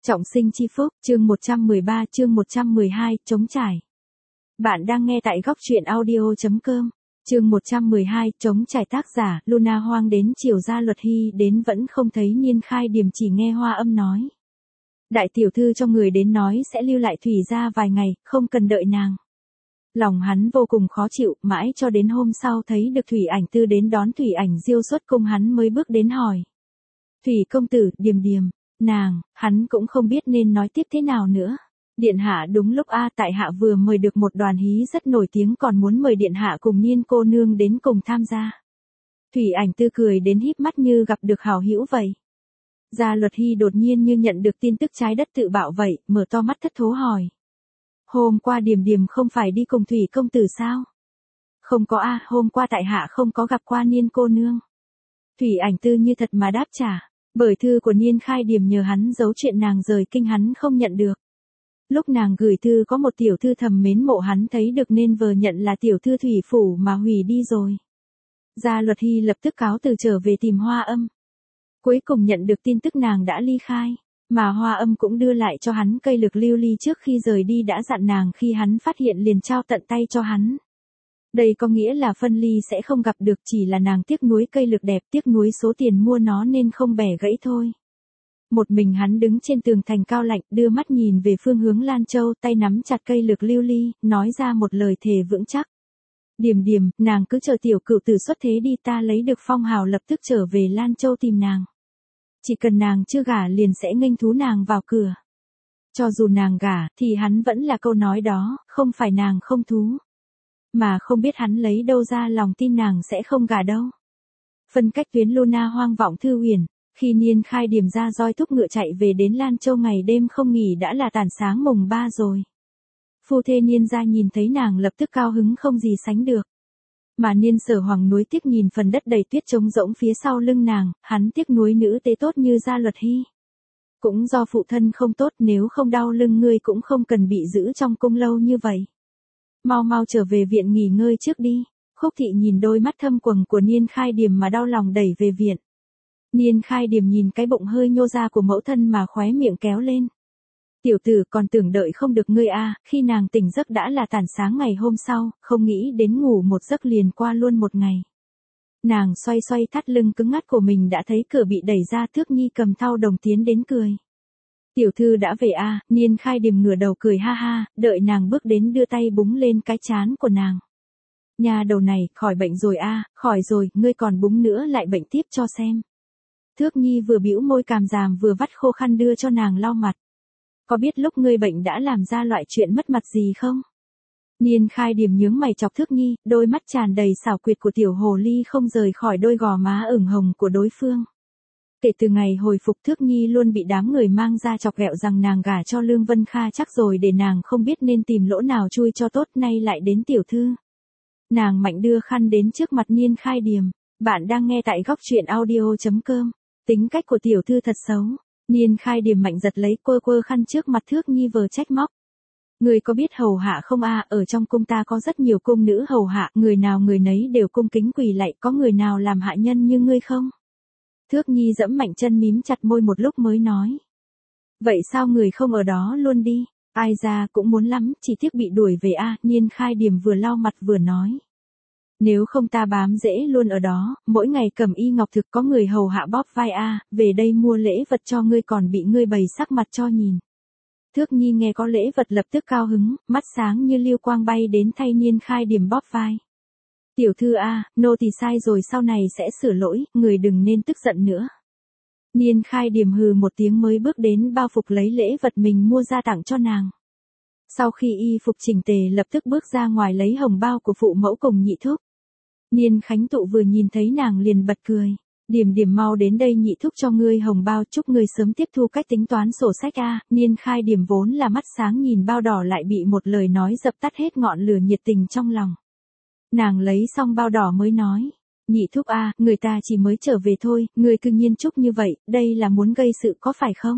Trọng sinh chi phúc, chương 113, chương 112, trống trải. Bạn đang nghe tại góc truyện audio.com. Chương 112, trống trải, tác giả, Luna Hoang. Đến chiều Gia Luật Hy đến vẫn không thấy Niên Khai Điềm, chỉ nghe Hoa Âm nói. Đại tiểu thư cho người đến nói sẽ lưu lại Thủy gia vài ngày, không cần đợi nàng. Lòng hắn vô cùng khó chịu, mãi cho đến hôm sau thấy được Thủy Ảnh Tư đến đón Thủy Ảnh Diêu xuất cung hắn mới bước đến hỏi. Thủy công tử, Điềm Điềm. Nàng, hắn cũng không biết nên nói tiếp thế nào nữa. Điện hạ đúng lúc tại hạ vừa mời được một đoàn hí rất nổi tiếng, còn muốn mời điện hạ cùng Niên cô nương đến cùng tham gia. Thủy Ảnh Tư cười đến híp mắt như gặp được hảo hữu vậy. Gia Luật Hy đột nhiên như nhận được tin tức trái đất tự bạo vậy, mở to mắt thất thố hỏi. Hôm qua Điềm Điềm không phải đi cùng Thủy công tử sao? Không có hôm qua tại hạ không có gặp qua Niên cô nương. Thủy Ảnh Tư như thật mà đáp trả. Bởi thư của Niên Khai Điềm nhờ hắn giấu chuyện nàng rời kinh hắn không nhận được. Lúc nàng gửi thư có một tiểu thư thầm mến mộ hắn thấy được nên vờ nhận là tiểu thư Thủy phủ mà hủy đi rồi. Gia Luật Hy lập tức cáo từ trở về tìm Hoa Âm. Cuối cùng nhận được tin tức nàng đã ly khai, mà Hoa Âm cũng đưa lại cho hắn cây lược lưu ly trước khi rời đi, đã dặn nàng khi hắn phát hiện liền trao tận tay cho hắn. Đây có nghĩa là phân ly sẽ không gặp được, chỉ là nàng tiếc nuối cây lược đẹp, tiếc nuối số tiền mua nó nên không bẻ gãy thôi. Một mình hắn đứng trên tường thành cao lạnh, đưa mắt nhìn về phương hướng Lan Châu, tay nắm chặt cây lược lưu ly, nói ra một lời thề vững chắc. Điềm Điềm, nàng cứ chờ tiểu cựu tử xuất thế đi, ta lấy được phong hào lập tức trở về Lan Châu tìm nàng. Chỉ cần nàng chưa gả liền sẽ nghênh thú nàng vào cửa. Cho dù nàng gả, thì hắn vẫn là câu nói đó, không phải nàng không thú. Mà không biết hắn lấy đâu ra lòng tin nàng sẽ không gả đâu. Phân cách tuyến Luna Hoang vọng thư huyền, khi Niên Khai Điềm ra roi thúc ngựa chạy về đến Lan Châu ngày đêm không nghỉ đã là tàn sáng mùng 3 rồi. Phu thê Niên gia nhìn thấy nàng lập tức cao hứng không gì sánh được. Mà Niên Sở Hoàng nuối tiếc nhìn phần đất đầy tuyết trống rỗng phía sau lưng nàng, hắn tiếc nuối nữ tế tốt như Gia Luật Hy. Cũng do phụ thân không tốt, nếu không đau lưng ngươi cũng không cần bị giữ trong cung lâu như vậy. Mau mau trở về viện nghỉ ngơi trước đi. Khúc Thị nhìn đôi mắt thâm quầng của Niên Khai Điềm mà đau lòng đẩy về viện. Niên Khai Điềm nhìn cái bụng hơi nhô ra của mẫu thân mà khóe miệng kéo lên. Tiểu tử còn tưởng đợi không được ngươi khi nàng tỉnh giấc đã là tàn sáng ngày hôm sau, không nghĩ đến ngủ một giấc liền qua luôn một ngày. Nàng xoay xoay thắt lưng cứng ngắc của mình đã thấy cửa bị đẩy ra, Thước Nhi cầm thau đồng tiến đến cười. Tiểu thư đã về Niên Khai Điềm ngửa đầu cười ha ha, đợi nàng bước đến đưa tay búng lên cái trán của nàng. Nhà đầu này, khỏi bệnh rồi khỏi rồi, ngươi còn búng nữa lại bệnh tiếp cho xem. Thước Nhi vừa bĩu môi càm ràm vừa vắt khô khăn đưa cho nàng lau mặt. Có biết lúc ngươi bệnh đã làm ra loại chuyện mất mặt gì không? Niên Khai Điềm nhướng mày chọc Thước Nhi, đôi mắt tràn đầy xảo quyệt của tiểu hồ ly không rời khỏi đôi gò má ửng hồng của đối phương. Kể từ ngày hồi phục, Thước Nhi luôn bị đám người mang ra chọc ghẹo rằng nàng gả cho Lương Vân Kha chắc rồi để nàng không biết nên tìm lỗ nào chui cho tốt, nay lại đến tiểu thư. Nàng mạnh đưa khăn đến trước mặt Niên Khai Điềm. Bạn đang nghe tại góc truyện audio.com. Tính cách của tiểu thư thật xấu. Niên Khai Điềm mạnh giật lấy quơ khăn trước mặt Thước Nhi vờ trách móc. Người có biết hầu hạ không ở trong cung ta có rất nhiều cung nữ hầu hạ, người nào người nấy đều cung kính quỳ lạy, có người nào làm hạ nhân như ngươi không? Thước Nhi giẫm mạnh chân mím chặt môi một lúc mới nói. Vậy sao người không ở đó luôn đi? Ai ra cũng muốn lắm, chỉ tiếc bị đuổi về Niên Khai Điềm vừa lau mặt vừa nói. Nếu không ta bám rễ luôn ở đó, mỗi ngày cầm y ngọc thực có người hầu hạ bóp vai về đây mua lễ vật cho ngươi còn bị ngươi bày sắc mặt cho nhìn. Thước Nhi nghe có lễ vật lập tức cao hứng, mắt sáng như lưu quang bay đến thay Niên Khai Điềm bóp vai. Tiểu thư nô thì sai rồi, sau này sẽ sửa lỗi, người đừng nên tức giận nữa. Niên Khai Điềm hừ một tiếng mới bước đến bao phục lấy lễ vật mình mua ra tặng cho nàng. Sau khi y phục chỉnh tề lập tức bước ra ngoài lấy hồng bao của phụ mẫu cùng nhị thúc. Niên Khánh Tụ vừa nhìn thấy nàng liền bật cười. Điềm Điềm mau đến đây, nhị thúc cho ngươi hồng bao, chúc ngươi sớm tiếp thu cách tính toán sổ sách Niên Khai Điềm vốn là mắt sáng nhìn bao đỏ lại bị một lời nói dập tắt hết ngọn lửa nhiệt tình trong lòng. Nàng lấy xong bao đỏ mới nói. Nhị thúc người ta chỉ mới trở về thôi, ngươi cứ nhiên chúc như vậy, đây là muốn gây sự có phải không?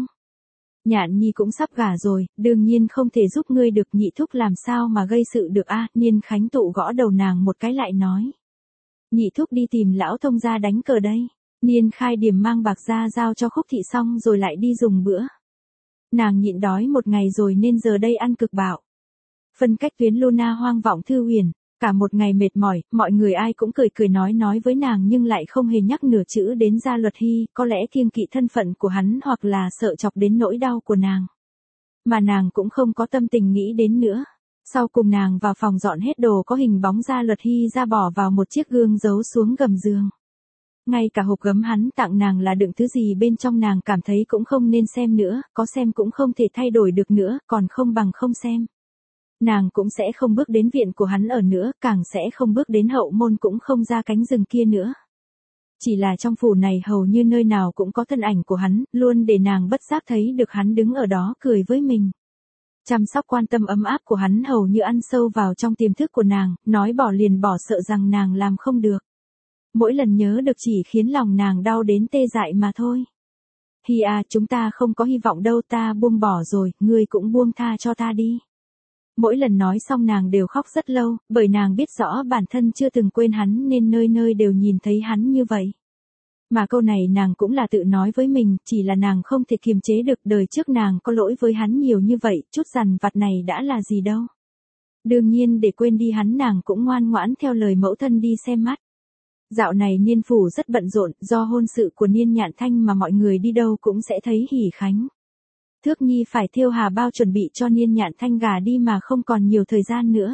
Nhạn Nhi cũng sắp gả rồi, đương nhiên không thể giúp ngươi được, nhị thúc làm sao mà gây sự được Niên Khánh Tụ gõ đầu nàng một cái lại nói. Nhị thúc đi tìm lão thông gia đánh cờ đây. Niên Khai Điềm mang bạc ra giao cho Khúc Thị xong rồi lại đi dùng bữa. Nàng nhịn đói một ngày rồi nên giờ đây ăn cực bạo. Phân cách tuyến Luna Hoang vọng Thư Huyền, cả một ngày mệt mỏi, mọi người ai cũng cười cười nói với nàng nhưng lại không hề nhắc nửa chữ đến Gia Luật Hy, có lẽ kiêng kỵ thân phận của hắn hoặc là sợ chọc đến nỗi đau của nàng. Mà nàng cũng không có tâm tình nghĩ đến nữa. Sau cùng nàng vào phòng dọn hết đồ có hình bóng Gia Luật Hy ra bỏ vào một chiếc gương giấu xuống gầm giường. Ngay cả hộp gấm hắn tặng nàng là đựng thứ gì bên trong nàng cảm thấy cũng không nên xem nữa, có xem cũng không thể thay đổi được nữa, còn không bằng không xem. Nàng cũng sẽ không bước đến viện của hắn ở nữa, càng sẽ không bước đến hậu môn cũng không ra cánh rừng kia nữa. Chỉ là trong phủ này hầu như nơi nào cũng có thân ảnh của hắn, luôn để nàng bất giác thấy được hắn đứng ở đó cười với mình. Chăm sóc quan tâm ấm áp của hắn hầu như ăn sâu vào trong tiềm thức của nàng, nói bỏ liền bỏ sợ rằng nàng làm không được. Mỗi lần nhớ được chỉ khiến lòng nàng đau đến tê dại mà thôi. Hi à, chúng ta không có hy vọng đâu, ta buông bỏ rồi, ngươi cũng buông tha cho ta đi. Mỗi lần nói xong nàng đều khóc rất lâu, bởi nàng biết rõ bản thân chưa từng quên hắn nên nơi nơi đều nhìn thấy hắn như vậy. Mà câu này nàng cũng là tự nói với mình, chỉ là nàng không thể kiềm chế được, đời trước nàng có lỗi với hắn nhiều như vậy, chút dằn vặt này đã là gì đâu. Đương nhiên để quên đi hắn nàng cũng ngoan ngoãn theo lời mẫu thân đi xem mắt. Dạo này Niên phủ rất bận rộn, do hôn sự của Niên Nhạn Thanh mà mọi người đi đâu cũng sẽ thấy hỉ khánh. Thước Nhi phải thêu hà bao chuẩn bị cho Niên Nhạn Thanh gả đi mà không còn nhiều thời gian nữa.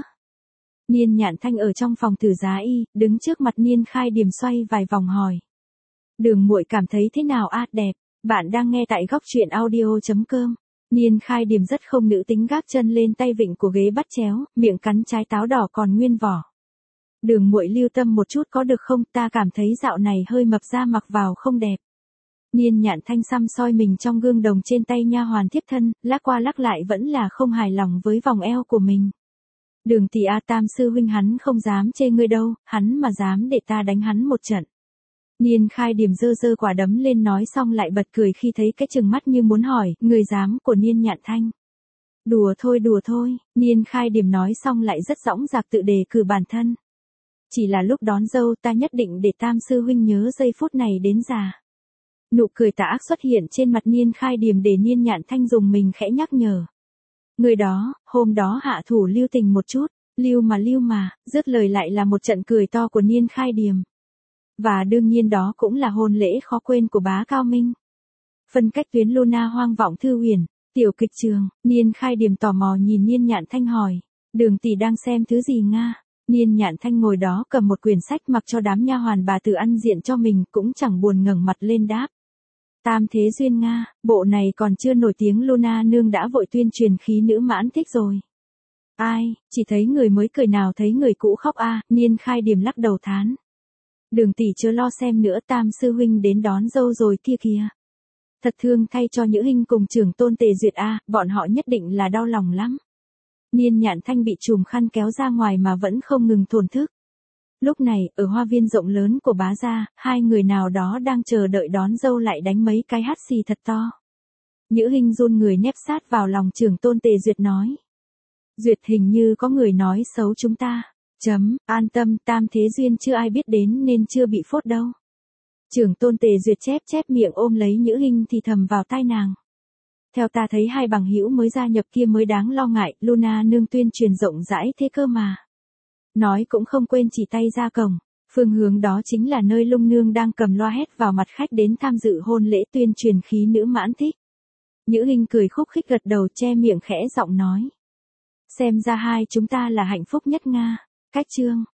Niên Nhạn Thanh ở trong phòng thử giá y, đứng trước mặt Niên Khai Điềm xoay vài vòng hỏi. Đường muội cảm thấy thế nào a? Đẹp. Bạn đang nghe tại góc truyện audio.com. Niên Khai Điềm rất không nữ tính gác chân lên tay vịn của ghế bắt chéo, miệng cắn trái táo đỏ còn nguyên vỏ. Đường muội lưu tâm một chút có được không, ta cảm thấy dạo này hơi mập ra mặc vào không đẹp. Niên Nhạn Thanh xăm soi mình trong gương đồng trên tay nha hoàn thiếp thân, lắc qua lắc lại vẫn là không hài lòng với vòng eo của mình. Đường tỷ a, Tam sư huynh hắn không dám chê ngươi đâu, hắn mà dám để ta đánh hắn một trận. Niên Khai Điềm giơ quả đấm lên nói xong lại bật cười khi thấy cái trừng mắt như muốn hỏi, người dám của Niên Nhạn Thanh. Đùa thôi, Niên Khai Điềm nói xong lại rất dõng dạc tự đề cử bản thân. Chỉ là lúc đón dâu ta nhất định để Tam sư huynh nhớ giây phút này đến già. Nụ cười tà ác xuất hiện trên mặt Niên Khai Điềm để Niên Nhạn Thanh dùng mình khẽ nhắc nhở. Người đó, hôm đó hạ thủ lưu tình một chút, lưu mà, dứt lời lại là một trận cười to của Niên Khai Điềm. Và đương nhiên đó cũng là hôn lễ khó quên của bá Cao Minh. Phân cách tuyến Luna Hoang vọng Thư Huyền, tiểu kịch trường, Niên Khai Điềm tò mò nhìn Niên Nhạn Thanh hỏi, đường tỷ đang xem thứ gì nga? Niên Nhạn Thanh ngồi đó cầm một quyển sách mặc cho đám nha hoàn bà tự ăn diện cho mình cũng chẳng buồn ngẩng mặt lên đáp. Tam Thế Duyên nga, bộ này còn chưa nổi tiếng Luna nương đã vội tuyên truyền khí nữ mãn thích rồi. Ai, chỉ thấy người mới cười nào thấy người cũ khóc a, Niên Khai Điềm lắc đầu thán. Đường tỷ chớ lo xem nữa, Tam sư huynh đến đón dâu rồi kia kìa. Thật thương thay cho Nhữ Hinh cùng trưởng tôn Tề Duyệt a, bọn họ nhất định là đau lòng lắm. Niên Nhạn Thanh bị chùm khăn kéo ra ngoài mà vẫn không ngừng thổn thức. Lúc này, ở hoa viên rộng lớn của bá gia, hai người nào đó đang chờ đợi đón dâu lại đánh mấy cái hắt xì thật to. Nhữ Hinh run người nép sát vào lòng trưởng tôn Tề Duyệt nói. Duyệt, hình như có người nói xấu chúng ta. An tâm, Tam Thế Duyên chưa ai biết đến nên chưa bị phốt đâu. Trưởng tôn Tề Duyệt chép miệng ôm lấy Nhữ Hinh thì thầm vào tai nàng. Theo ta thấy hai bằng hữu mới gia nhập kia mới đáng lo ngại, Luna nương tuyên truyền rộng rãi thế cơ mà. Nói cũng không quên chỉ tay ra cổng, phương hướng đó chính là nơi Lung nương đang cầm loa hét vào mặt khách đến tham dự hôn lễ tuyên truyền khí nữ mãn thích. Nhữ Hinh cười khúc khích gật đầu che miệng khẽ giọng nói. Xem ra hai chúng ta là hạnh phúc nhất nga. Cách chương.